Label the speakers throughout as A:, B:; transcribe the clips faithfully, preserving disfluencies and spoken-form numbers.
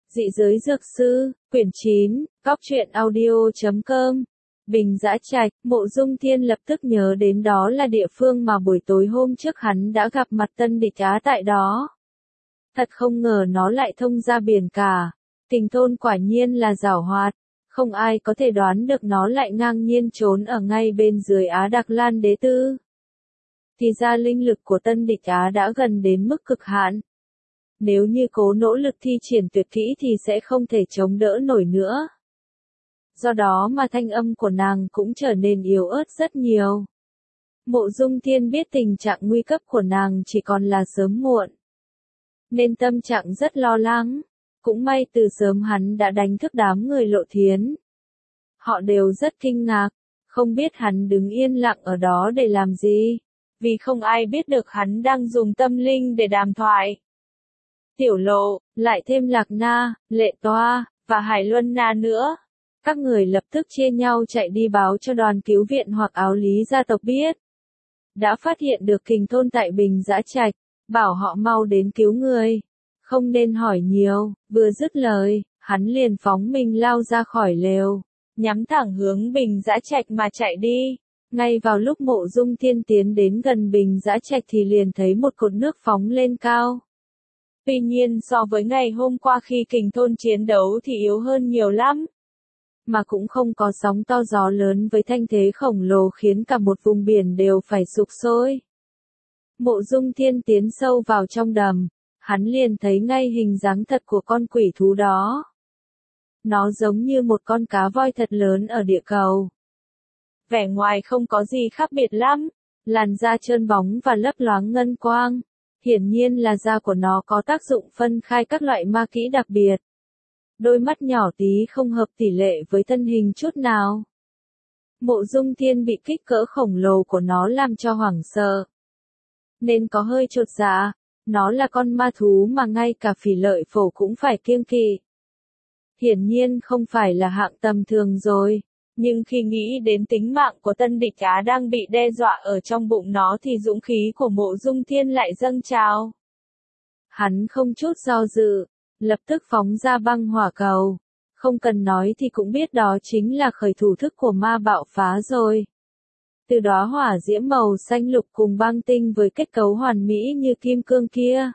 A: Dị giới dược sư, quyển chín, cóc truyện audio chấm com. Bình Dã Trạch, Mộ Dung Thiên lập tức nhớ đến đó là địa phương mà buổi tối hôm trước hắn đã gặp mặt Tân Địch Á tại đó. Thật không ngờ nó lại thông ra biển cả. Kình Thôn quả nhiên là giảo hoạt, không ai có thể đoán được nó lại ngang nhiên trốn ở ngay bên dưới Á Đặc Lan Đế Tư. Thì ra linh lực của Tân Địch Á đã gần đến mức cực hạn. Nếu như cố nỗ lực thi triển tuyệt kỹ thì sẽ không thể chống đỡ nổi nữa. Do đó mà thanh âm của nàng cũng trở nên yếu ớt rất nhiều. Mộ Dung Thiên biết tình trạng nguy cấp của nàng chỉ còn là sớm muộn, nên tâm trạng rất lo lắng. Cũng may từ sớm hắn đã đánh thức đám người Lộ Thiến. Họ đều rất kinh ngạc, không biết hắn đứng yên lặng ở đó để làm gì, vì không ai biết được hắn đang dùng tâm linh để đàm thoại. Tiểu Lộ, lại thêm Lạc Na, Lệ Toa, và Hải Luân Na nữa. Các người lập tức chia nhau chạy đi báo cho đoàn cứu viện hoặc Áo Lý gia tộc biết. Đã phát hiện được Kình Thôn tại Bình Dã Trạch, bảo họ mau đến cứu người. Không nên hỏi nhiều, vừa dứt lời, hắn liền phóng mình lao ra khỏi lều, nhắm thẳng hướng Bình Dã Trạch mà chạy đi. Ngay vào lúc Mộ Dung Thiên tiến đến gần Bình Dã Trạch thì liền thấy một cột nước phóng lên cao. Tuy nhiên so với ngày hôm qua khi Kình Thôn chiến đấu thì yếu hơn nhiều lắm. Mà cũng không có sóng to gió lớn với thanh thế khổng lồ khiến cả một vùng biển đều phải sụp sôi. Mộ Dung Thiên tiến sâu vào trong đầm, hắn liền thấy ngay hình dáng thật của con quỷ thú đó. Nó giống như một con cá voi thật lớn ở địa cầu. Vẻ ngoài không có gì khác biệt lắm, làn da trơn bóng và lấp loáng ngân quang. Hiển nhiên là da của nó có tác dụng phân khai các loại ma kỹ đặc biệt. Đôi mắt nhỏ tí không hợp tỷ lệ với thân hình chút nào. Mộ Dung Thiên bị kích cỡ khổng lồ của nó làm cho hoảng sợ, nên có hơi chột dạ. Nó là con ma thú mà ngay cả Phỉ Lợi Phổ cũng phải kiêng kỵ. Hiển nhiên không phải là hạng tầm thường rồi. Nhưng khi nghĩ đến tính mạng của Tân Địch Á đang bị đe dọa ở trong bụng nó thì dũng khí của Mộ Dung Thiên lại dâng trào. Hắn không chút do dự, lập tức phóng ra băng hỏa cầu. Không cần nói thì cũng biết đó chính là khởi thủ thức của ma bạo phá rồi. Từ đó hỏa diễm màu xanh lục cùng băng tinh với kết cấu hoàn mỹ như kim cương kia.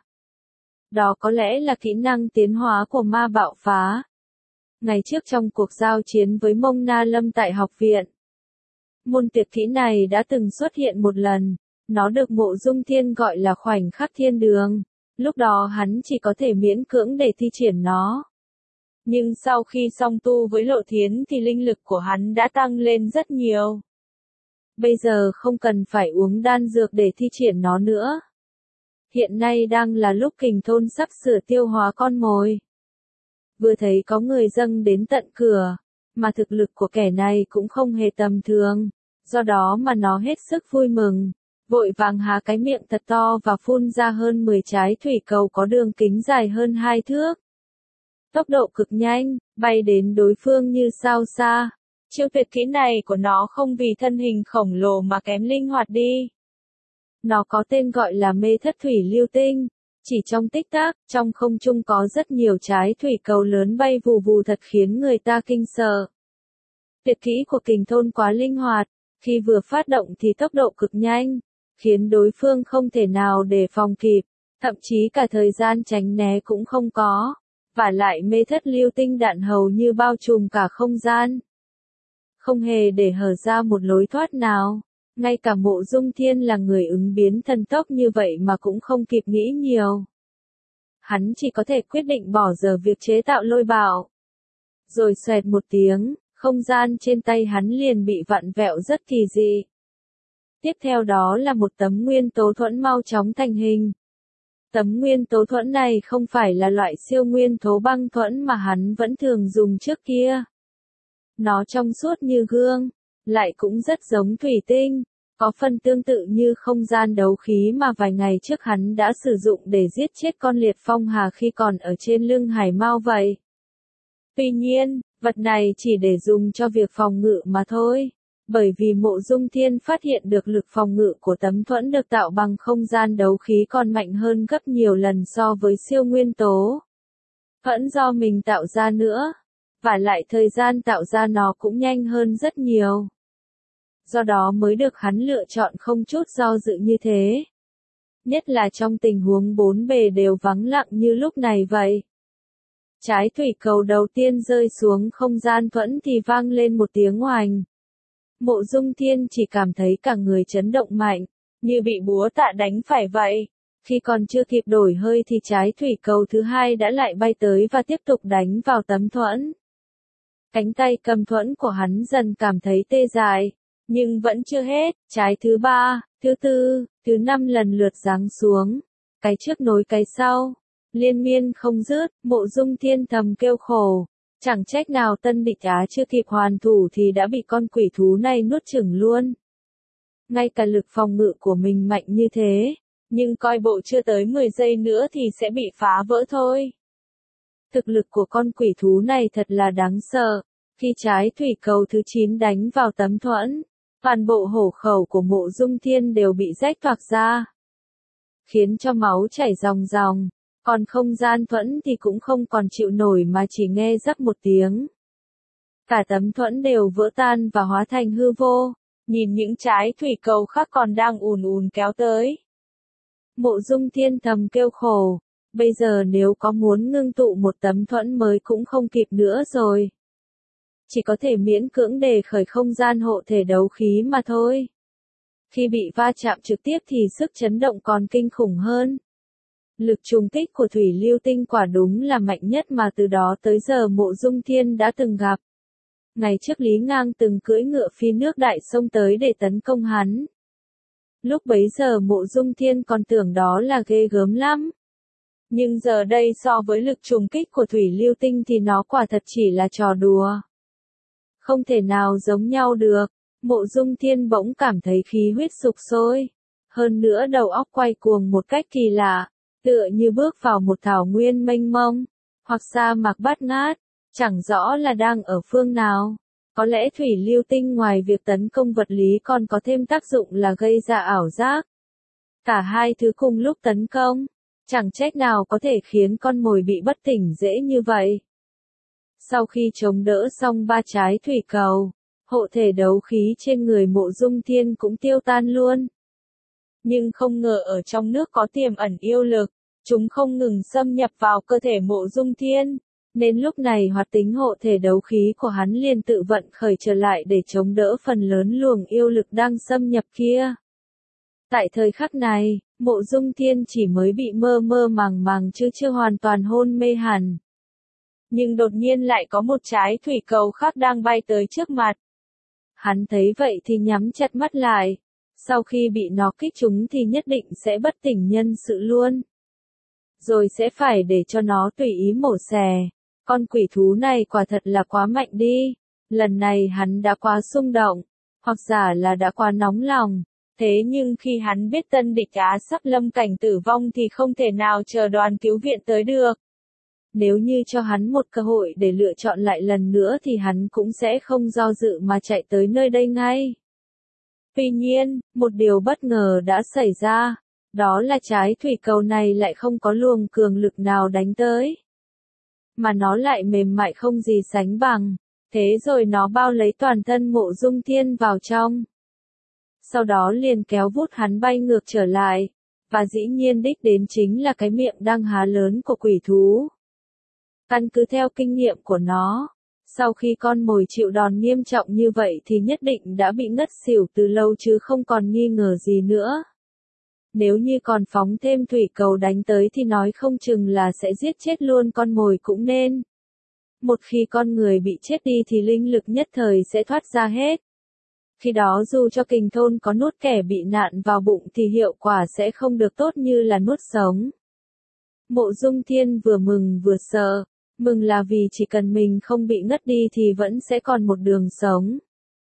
A: Đó có lẽ là kỹ năng tiến hóa của ma bạo phá. Ngày trước trong cuộc giao chiến với Mông Na Lâm tại học viện, môn tuyệt kỹ này đã từng xuất hiện một lần. Nó được Mộ Dung Thiên gọi là khoảnh khắc thiên đường. Lúc đó hắn chỉ có thể miễn cưỡng để thi triển nó. Nhưng sau khi song tu với Lộ Thiến thì linh lực của hắn đã tăng lên rất nhiều. Bây giờ không cần phải uống đan dược để thi triển nó nữa. Hiện nay đang là lúc Kình Thôn sắp sửa tiêu hóa con mồi. Vừa thấy có người dâng đến tận cửa, mà thực lực của kẻ này cũng không hề tầm thường, do đó mà nó hết sức vui mừng, vội vàng há cái miệng thật to và phun ra hơn mười trái thủy cầu có đường kính dài hơn hai thước. Tốc độ cực nhanh, bay đến đối phương như sao xa. Chiêu tuyệt kỹ này của nó không vì thân hình khổng lồ mà kém linh hoạt đi. Nó có tên gọi là mê thất thủy lưu tinh. Chỉ trong tích tắc, trong không trung có rất nhiều trái thủy cầu lớn bay vù vù thật khiến người ta kinh sợ. Tuyệt kỹ của Kình Thôn quá linh hoạt, khi vừa phát động thì tốc độ cực nhanh, khiến đối phương không thể nào đề phòng kịp, thậm chí cả thời gian tránh né cũng không có. Vả lại mê thất lưu tinh đạn hầu như bao trùm cả không gian, không hề để hở ra một lối thoát nào. Ngay cả Mộ Dung Thiên là người ứng biến thần tốc như vậy mà cũng không kịp nghĩ nhiều. Hắn chỉ có thể quyết định bỏ dở việc chế tạo lôi bạo. Rồi xoẹt một tiếng, không gian trên tay hắn liền bị vặn vẹo rất kỳ dị. Tiếp theo đó là một tấm nguyên tố thuẫn mau chóng thành hình. Tấm nguyên tố thuẫn này không phải là loại siêu nguyên tố băng thuẫn mà hắn vẫn thường dùng trước kia. Nó trong suốt như gương, lại cũng rất giống thủy tinh, có phần tương tự như không gian đấu khí mà vài ngày trước hắn đã sử dụng để giết chết con liệt phong hà khi còn ở trên lưng hải mao vậy. Tuy nhiên, vật này chỉ để dùng cho việc phòng ngự mà thôi, bởi vì Mộ Dung Thiên phát hiện được lực phòng ngự của tấm thuẫn được tạo bằng không gian đấu khí còn mạnh hơn gấp nhiều lần so với siêu nguyên tố. Vẫn do mình tạo ra nữa. Và lại thời gian tạo ra nó cũng nhanh hơn rất nhiều. Do đó mới được hắn lựa chọn không chút do dự như thế. Nhất là trong tình huống bốn bề đều vắng lặng như lúc này vậy. Trái thủy cầu đầu tiên rơi xuống không gian thuẫn thì vang lên một tiếng oành. Mộ Dung Thiên chỉ cảm thấy cả người chấn động mạnh, như bị búa tạ đánh phải vậy. Khi còn chưa kịp đổi hơi thì trái thủy cầu thứ hai đã lại bay tới và tiếp tục đánh vào tấm thuẫn. Cánh tay cầm thuẫn của hắn dần cảm thấy tê dại, nhưng vẫn chưa hết, trái thứ ba, thứ tư, thứ năm lần lượt giáng xuống, cái trước nối cái sau, liên miên không dứt. Mộ Dung Thiên thầm kêu khổ, chẳng trách nào Tân Địch Á chưa kịp hoàn thủ thì đã bị con quỷ thú này nuốt chửng luôn. Ngay cả lực phòng ngự của mình mạnh như thế, nhưng coi bộ chưa tới mười giây nữa thì sẽ bị phá vỡ thôi. Thực lực của con quỷ thú này thật là đáng sợ. Khi trái thủy cầu thứ chín đánh vào tấm thuẫn, toàn bộ hổ khẩu của Mộ Dung Thiên đều bị rách toạc ra, khiến cho máu chảy ròng ròng, còn không gian thuẫn thì cũng không còn chịu nổi mà chỉ nghe rắc một tiếng. Cả tấm thuẫn đều vỡ tan và hóa thành hư vô, nhìn những trái thủy cầu khác còn đang ùn ùn kéo tới. Mộ Dung Thiên thầm kêu khổ, bây giờ nếu có muốn ngưng tụ một tấm thuẫn mới cũng không kịp nữa rồi. Chỉ có thể miễn cưỡng đề khởi không gian hộ thể đấu khí mà thôi. Khi bị va chạm trực tiếp thì sức chấn động còn kinh khủng hơn. Lực trùng kích của thủy lưu tinh quả đúng là mạnh nhất mà từ đó tới giờ Mộ Dung Thiên đã từng gặp. Ngày trước Lý Ngang từng cưỡi ngựa phi nước đại xông tới để tấn công hắn. Lúc bấy giờ Mộ Dung Thiên còn tưởng đó là ghê gớm lắm. Nhưng giờ đây so với lực trùng kích của thủy lưu tinh thì nó quả thật chỉ là trò đùa. Không thể nào giống nhau được. Mộ Dung Thiên bỗng cảm thấy khí huyết sục sôi. Hơn nữa đầu óc quay cuồng một cách kỳ lạ, tựa như bước vào một thảo nguyên mênh mông, hoặc sa mạc bát ngát, chẳng rõ là đang ở phương nào. Có lẽ thủy lưu tinh ngoài việc tấn công vật lý còn có thêm tác dụng là gây ra ảo giác. Cả hai thứ cùng lúc tấn công, chẳng trách nào có thể khiến con mồi bị bất tỉnh dễ như vậy. Sau khi chống đỡ xong ba trái thủy cầu, hộ thể đấu khí trên người Mộ Dung Thiên cũng tiêu tan luôn. Nhưng không ngờ ở trong nước có tiềm ẩn yêu lực, chúng không ngừng xâm nhập vào cơ thể Mộ Dung Thiên, nên lúc này hoạt tính hộ thể đấu khí của hắn liền tự vận khởi trở lại để chống đỡ phần lớn luồng yêu lực đang xâm nhập kia. Tại thời khắc này, Mộ Dung Thiên chỉ mới bị mơ mơ màng màng chứ chưa hoàn toàn hôn mê hẳn. Nhưng đột nhiên lại có một trái thủy cầu khác đang bay tới trước mặt. Hắn thấy vậy thì nhắm chặt mắt lại. Sau khi bị nó kích trúng thì nhất định sẽ bất tỉnh nhân sự luôn. Rồi sẽ phải để cho nó tùy ý mổ xẻ. Con quỷ thú này quả thật là quá mạnh đi. Lần này hắn đã quá xung động, hoặc giả là đã quá nóng lòng. Thế nhưng khi hắn biết Tân Địch Á sắp lâm cảnh tử vong thì không thể nào chờ đoàn cứu viện tới được. Nếu như cho hắn một cơ hội để lựa chọn lại lần nữa thì hắn cũng sẽ không do dự mà chạy tới nơi đây ngay. Tuy nhiên, một điều bất ngờ đã xảy ra, đó là trái thủy cầu này lại không có luồng cường lực nào đánh tới. Mà nó lại mềm mại không gì sánh bằng, thế rồi nó bao lấy toàn thân Mộ Dung Thiên vào trong. Sau đó liền kéo vút hắn bay ngược trở lại, và dĩ nhiên đích đến chính là cái miệng đang há lớn của quỷ thú. Căn cứ theo kinh nghiệm của nó, sau khi con mồi chịu đòn nghiêm trọng như vậy thì nhất định đã bị ngất xỉu từ lâu chứ không còn nghi ngờ gì nữa. Nếu như còn phóng thêm thủy cầu đánh tới thì nói không chừng là sẽ giết chết luôn con mồi cũng nên. Một khi con người bị chết đi thì linh lực nhất thời sẽ thoát ra hết. Khi đó dù cho kình thôn có nuốt kẻ bị nạn vào bụng thì hiệu quả sẽ không được tốt như là nuốt sống. Mộ Dung Thiên vừa mừng vừa sợ. Mừng là vì chỉ cần mình không bị ngất đi thì vẫn sẽ còn một đường sống.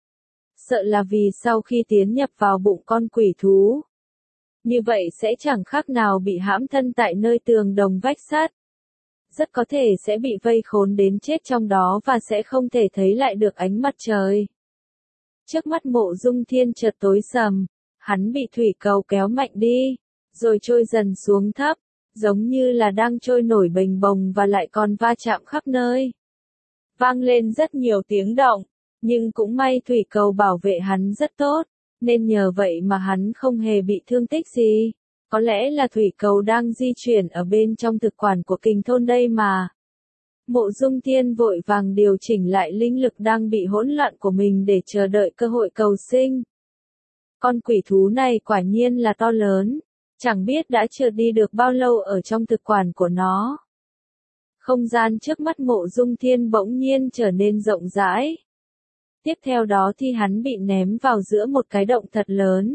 A: Sợ là vì sau khi tiến nhập vào bụng con quỷ thú, như vậy sẽ chẳng khác nào bị hãm thân tại nơi tường đồng vách sắt. Rất có thể sẽ bị vây khốn đến chết trong đó và sẽ không thể thấy lại được ánh mặt trời. Trước mắt Mộ Dung Thiên chợt tối sầm, hắn bị thủy cầu kéo mạnh đi, rồi trôi dần xuống thấp, giống như là đang trôi nổi bềnh bồng và lại còn va chạm khắp nơi. Vang lên rất nhiều tiếng động, nhưng cũng may thủy cầu bảo vệ hắn rất tốt, nên nhờ vậy mà hắn không hề bị thương tích gì. Có lẽ là thủy cầu đang di chuyển ở bên trong thực quản của kình thôn đây mà. Mộ Dung Thiên vội vàng điều chỉnh lại linh lực đang bị hỗn loạn của mình để chờ đợi cơ hội cầu sinh. Con quỷ thú này quả nhiên là to lớn, chẳng biết đã trượt đi được bao lâu ở trong thực quản của nó. Không gian trước mắt Mộ Dung Thiên bỗng nhiên trở nên rộng rãi. Tiếp theo đó thì hắn bị ném vào giữa một cái động thật lớn.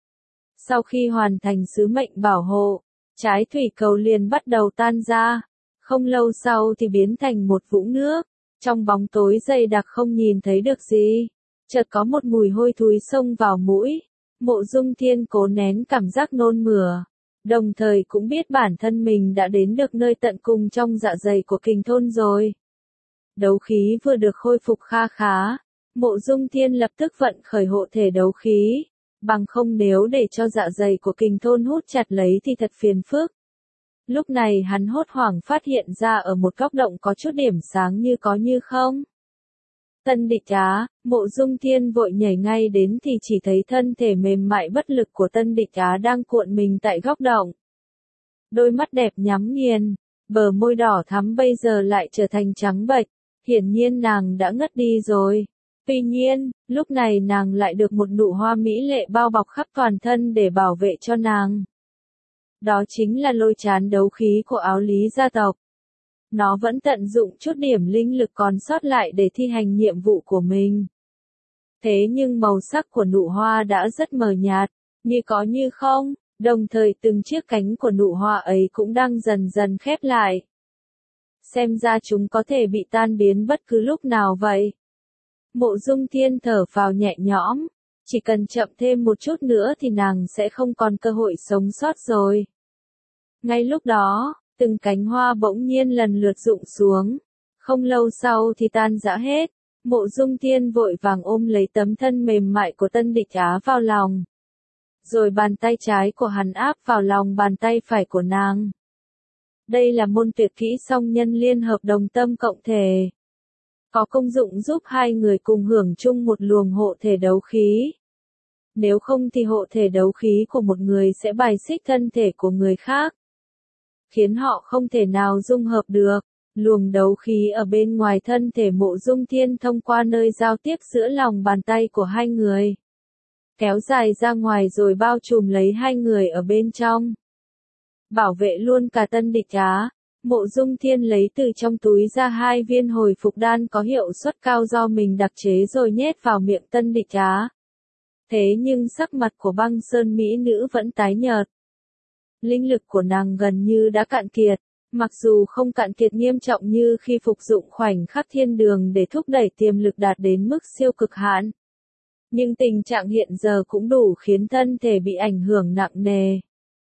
A: Sau khi hoàn thành sứ mệnh bảo hộ, trái thủy cầu liền bắt đầu tan ra. Không lâu sau thì biến thành một vũng nước. Trong bóng tối dày đặc không nhìn thấy được gì. Chợt có một mùi hôi thối xông vào mũi. Mộ Dung Thiên cố nén cảm giác nôn mửa. Đồng thời cũng biết bản thân mình đã đến được nơi tận cùng trong dạ dày của kình thôn rồi. Đấu khí vừa được khôi phục kha khá. Mộ Dung Thiên lập tức vận khởi hộ thể đấu khí. Bằng không nếu để cho dạ dày của kình thôn hút chặt lấy thì thật phiền phức. Lúc này hắn hốt hoảng phát hiện ra ở một góc động có chút điểm sáng như có như không. Tân Địch Á, Mộ Dung Thiên vội nhảy ngay đến thì chỉ thấy thân thể mềm mại bất lực của Tân Địch Á đang cuộn mình tại góc động. Đôi mắt đẹp nhắm nghiền, bờ môi đỏ thắm bây giờ lại trở thành trắng bệch, hiển nhiên nàng đã ngất đi rồi. Tuy nhiên, lúc này nàng lại được một nụ hoa mỹ lệ bao bọc khắp toàn thân để bảo vệ cho nàng. Đó chính là lôi trán đấu khí của áo lý gia tộc. Nó vẫn tận dụng chút điểm linh lực còn sót lại để thi hành nhiệm vụ của mình. Thế nhưng màu sắc của nụ hoa đã rất mờ nhạt, như có như không, đồng thời từng chiếc cánh của nụ hoa ấy cũng đang dần dần khép lại. Xem ra chúng có thể bị tan biến bất cứ lúc nào vậy. Mộ Dung Thiên thở phào nhẹ nhõm, chỉ cần chậm thêm một chút nữa thì nàng sẽ không còn cơ hội sống sót rồi. Ngay lúc đó, từng cánh hoa bỗng nhiên lần lượt rụng xuống, không lâu sau thì tan rã hết. Mộ Dung Thiên vội vàng ôm lấy tấm thân mềm mại của Tân Địch Á vào lòng. Rồi bàn tay trái của hắn áp vào lòng bàn tay phải của nàng. Đây là môn tuyệt kỹ song nhân liên hợp đồng tâm cộng thể. Có công dụng giúp hai người cùng hưởng chung một luồng hộ thể đấu khí. Nếu không thì hộ thể đấu khí của một người sẽ bài xích thân thể của người khác, khiến họ không thể nào dung hợp được. Luồng đấu khí ở bên ngoài thân thể Mộ Dung Thiên thông qua nơi giao tiếp giữa lòng bàn tay của hai người, kéo dài ra ngoài rồi bao trùm lấy hai người ở bên trong. Bảo vệ luôn cả Tân Địch Á, Mộ Dung Thiên lấy từ trong túi ra hai viên hồi phục đan có hiệu suất cao do mình đặc chế rồi nhét vào miệng Tân Địch Á. Thế nhưng sắc mặt của Băng Sơn mỹ nữ vẫn tái nhợt. Linh lực của nàng gần như đã cạn kiệt, mặc dù không cạn kiệt nghiêm trọng như khi phục dụng khoảnh khắc thiên đường để thúc đẩy tiềm lực đạt đến mức siêu cực hạn. Nhưng tình trạng hiện giờ cũng đủ khiến thân thể bị ảnh hưởng nặng nề.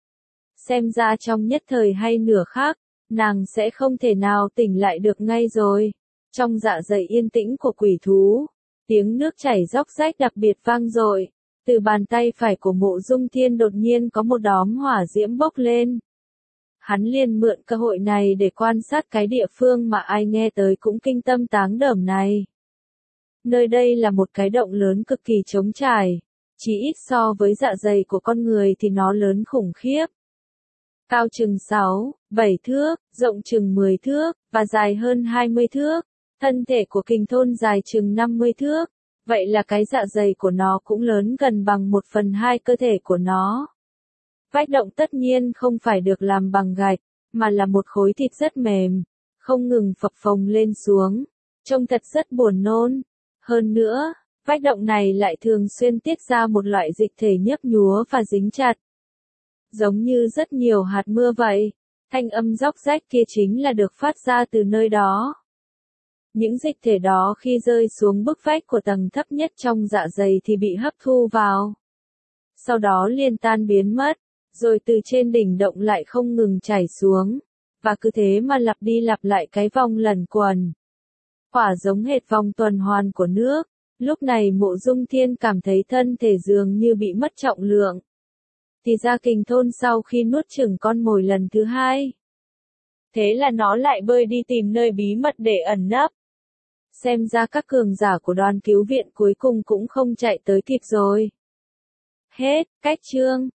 A: Xem ra trong nhất thời hay nửa khác, nàng sẽ không thể nào tỉnh lại được ngay rồi. Trong dạ dày yên tĩnh của quỷ thú, tiếng nước chảy róc rách đặc biệt vang dội. Từ bàn tay phải của Mộ Dung Thiên đột nhiên có một đốm hỏa diễm bốc lên. Hắn liền mượn cơ hội này để quan sát cái địa phương mà ai nghe tới cũng kinh tâm táng đởm này. Nơi đây là một cái động lớn cực kỳ trống trải, chỉ ít so với dạ dày của con người thì nó lớn khủng khiếp. Cao chừng sáu, bảy thước, rộng chừng mười thước, và dài hơn hai mươi thước. Thân thể của kình thôn dài chừng năm mươi thước. Vậy là cái dạ dày của nó cũng lớn gần bằng một phần hai cơ thể của nó. Vách động tất nhiên không phải được làm bằng gạch, mà là một khối thịt rất mềm, không ngừng phập phồng lên xuống, trông thật rất buồn nôn. Hơn nữa, vách động này lại thường xuyên tiết ra một loại dịch thể nhấp nhúa và dính chặt. Giống như rất nhiều hạt mưa vậy, thanh âm róc rách kia chính là được phát ra từ nơi đó. Những dịch thể đó khi rơi xuống bức vách của tầng thấp nhất trong dạ dày thì bị hấp thu vào. Sau đó liền tan biến mất, rồi từ trên đỉnh động lại không ngừng chảy xuống, và cứ thế mà lặp đi lặp lại cái vòng luẩn quẩn. Quả giống hệt vòng tuần hoàn của nước. Lúc này Mộ Dung Thiên cảm thấy thân thể dường như bị mất trọng lượng. thì ra Kình Thôn sau khi nuốt chửng con mồi lần thứ hai. Thế là nó lại bơi đi tìm nơi bí mật để ẩn nấp. Xem ra các cường giả của đoàn cứu viện cuối cùng cũng không chạy tới kịp rồi. Hết, cách chương.